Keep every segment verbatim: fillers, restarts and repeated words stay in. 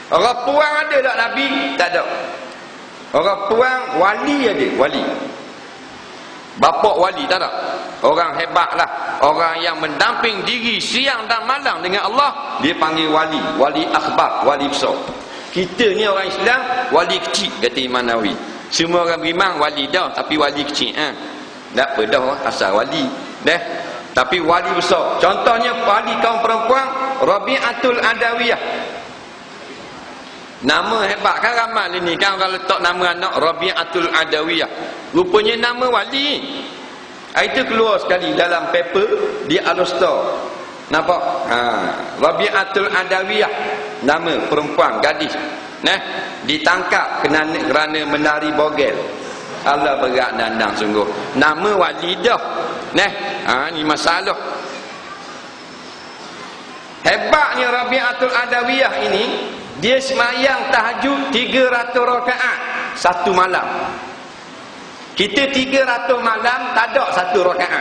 Orang puang ada tak Nabi? Tak ada. Orang puang wali ada, wali. Bapak wali tak ada. Orang hebat lah, orang yang mendamping diri siang dan malam dengan Allah, dia panggil wali, wali akhbar, wali besar. Kita ni orang Islam, wali kecil, kata Imam Nawawi. Semua orang beriman wali dah, tapi wali kecil. Ha? Tak apa dah, asal wali. Dah. Tapi wali besar. Contohnya wali kaum perempuan, Rabi'atul Adawiyah. Nama hebat kan ramal ini kan, orang letak nama anak Rabi'atul Adawiyah. Rupanya nama wali. Itu keluar sekali dalam paper di Al-Usta. Nampak? Ha, Rabi'atul Adawiyah, nama perempuan, gadis. Nah, ditangkap kerana kerana menari bogel. Allah berat nandang sungguh. Nama walidah. Nah, ha, ni masalah. Hebatnya Rabi'atul Adawiyah ini, dia semayang tahajud tiga ratus rakaat satu malam. Kita tiga ratus malam tak ada satu rakaat.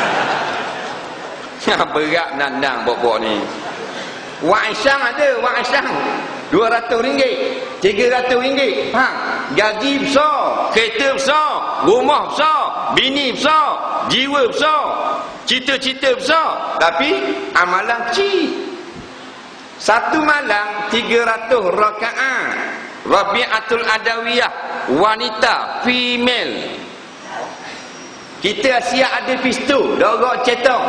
Berat nandang bok-bok ni. Wak Isyang ada, Wak Isyang dua ratus ringgit, tiga ratus ringgit. Faham? Gaji besar, kereta besar, rumah besar, bini besar, jiwa besar, cita-cita besar, tapi amalan kecil. Satu malam tiga ratus rakaat. Rabi'atul Adawiyah, wanita, female. Kita siap ada pistol, dorok cetok.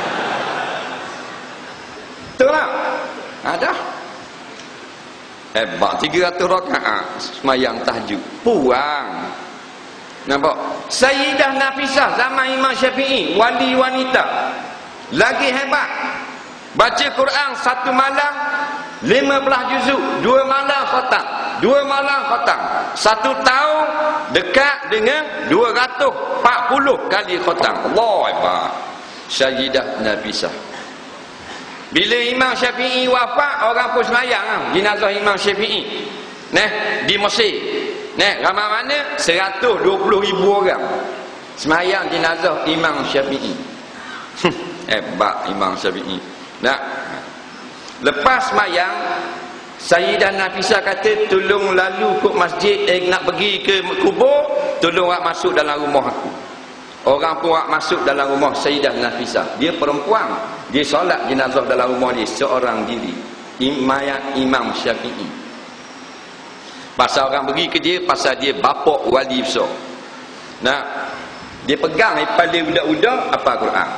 Betul tak? Ada. Hebat, tiga ratus rakaat semayang tahajud. Puang. Nampak? Sayyidah Nafisah zaman Imam Syafi'i, wali wanita. Lagi hebat. Baca Quran satu malam lima belas juzuk, dua malam khatam, dua malam khatam. Satu tahun dekat dengan dua ratus empat puluh kali khatam. Allah Akbar. Sayyidah Nafisah. Bila Imam Syafi'i wafat, orang pun semayang jenazah Imam Syafi'i. Nah, di Mesir. Nah, ramai mana? seratus dua puluh ribu orang semayang jenazah Imam Syafi'i. Hebat Imam Syafi'i. Nah, lepas semayang, Sayyidah Nafisah kata, tolong lalu ke masjid, eh, nak pergi ke kubur, tolong awak masuk dalam rumah aku. Orang pun awak masuk dalam rumah Sayyidah Nafisah. Dia perempuan, dia solat jenazah dalam rumah dia seorang diri. Mayat Imam Syafi'i. Pasal orang pergi ke dia, pasal dia bapak wali besar. Nah, dia pegang pada budak-budak apa Quran.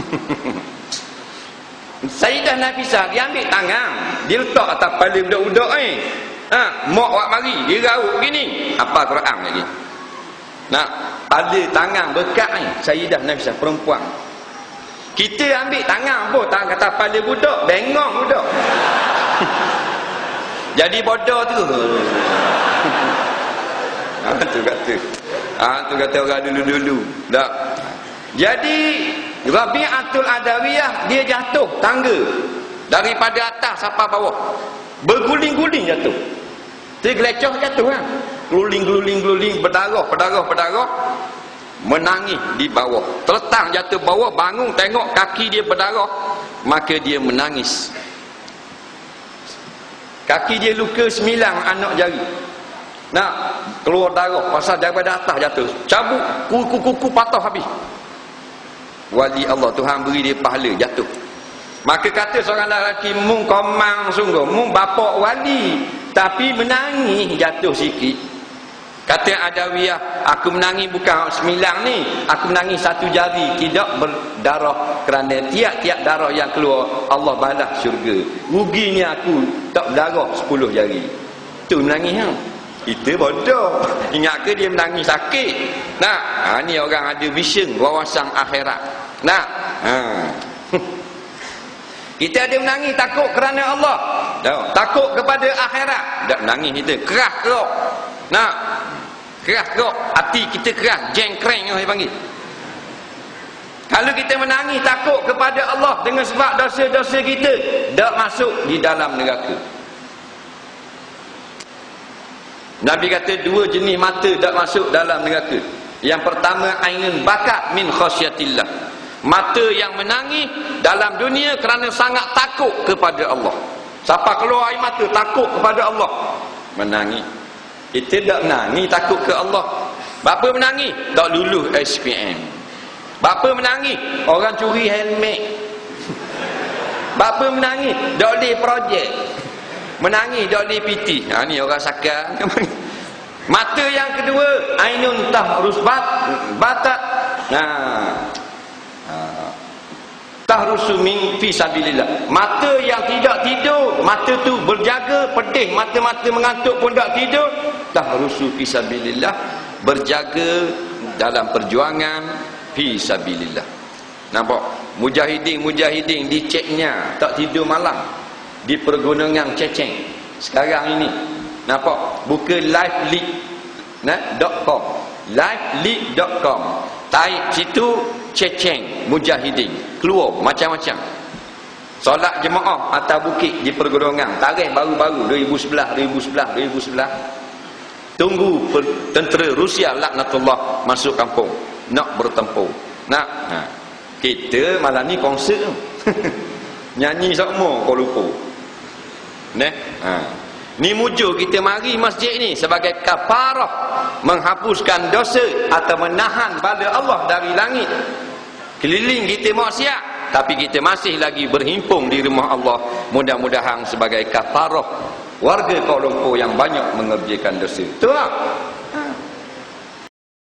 Sayyidah Nafisah dia ambil tangan, dia letak atas kepala budak-budak ni. Ha, mak awak mari, dia raut gini. Apa Quran lagi. Nak ada tangan bekat ni Sayyidah Nafisah perempuan. Kita ambil tangan pun tangan kata kepala budak, bengong budak. Jadi bodoh tu. Ha tu kata. Ha tu kata orang dulu-dulu. Tak. Jadi Rabi'atul Adawiyah dia jatuh tangga daripada atas sampai bawah. Berguling-guling jatuh. Tergelecoh jatuh kan. Guling-guling-guling berdarah, berdarah, berdarah. Menangis di bawah. Terletang jatuh bawah, bangun tengok kaki dia berdarah, maka dia menangis. Kaki dia luka sembilan anak jari. Nak keluar darah pasal daripada atas jatuh. Cabut kuku-kuku patah habis. Wali Allah, Tuhan beri dia pahala, jatuh. Maka kata seorang lelaki, mung komang sungguh, mung bapak wali, tapi menangis jatuh sikit. Kata Adawiyah, aku menangis bukan sembilan ni, aku menangis satu jari, tidak berdarah, kerana tiap-tiap darah yang keluar Allah balas syurga. Ruginya aku tak berdarah sepuluh jari. Tu menangis ha? Itu bodoh. Ingat ke dia menangis sakit? Nah, ha, ni orang ada vision, wawasan akhirat. Nah, ha. Kita ada menangis takut kerana Allah. Tak. Takut kepada akhirat. Tak menangis kita. Keras kerok. Nah, keras kerok. Hati kita keras. Jengkreng yang saya panggil. Kalau kita menangis takut kepada Allah dengan sebab dosa-dosa kita, tak masuk di dalam neraka. Nabi kata dua jenis mata tak masuk dalam neraka. Yang pertama, ainun bakat min khasyatillah. Mata yang menangis dalam dunia kerana sangat takut kepada Allah. Siapa keluar air mata takut kepada Allah, menangis. Kita tak menangis takut ke Allah. Bapa menangis tak lulus S P M. Bapa menangis orang curi helmet. Bapa menangis tak boleh projek. Menangis tak boleh P T. Ha ni orang sakar. Mata yang kedua, ainun tahrus bat batat. Nah. Ha. Tahrusu min fi sabilillah. Mata yang tidak tidur, mata tu berjaga, pedih, mata-mata mengantuk pun tak tidur. Tahrusu fi sabilillah, berjaga dalam perjuangan fi sabilillah. Nampak? Mujahidin-mujahidin diceknya tak tidur malam di pergunungan Ceceng. Sekarang ini nampak? Buka liveleak nah .com. liveleak dot com. Taik situ Ceceng mujahidin keluar macam-macam. Solat jemaah atas bukit di pergunungan. Tarikh baru-baru dua ribu sebelas, dua ribu sebelas, dua ribu sebelas. Tunggu tentera Rusia laknatullah masuk kampung nak bertempur. Nak ha. Kita malam ni konsert nyanyi semua kau lupa. Neh. Ha. Ni mujur kita mari masjid ni sebagai kafarah, menghapuskan dosa atau menahan bala Allah dari langit. Keliling kita maksiat, tapi kita masih lagi berhimpun di rumah Allah. Mudah-mudahan sebagai kafarah warga Kuala Lumpur yang banyak mengerjakan dosa. Betul tak?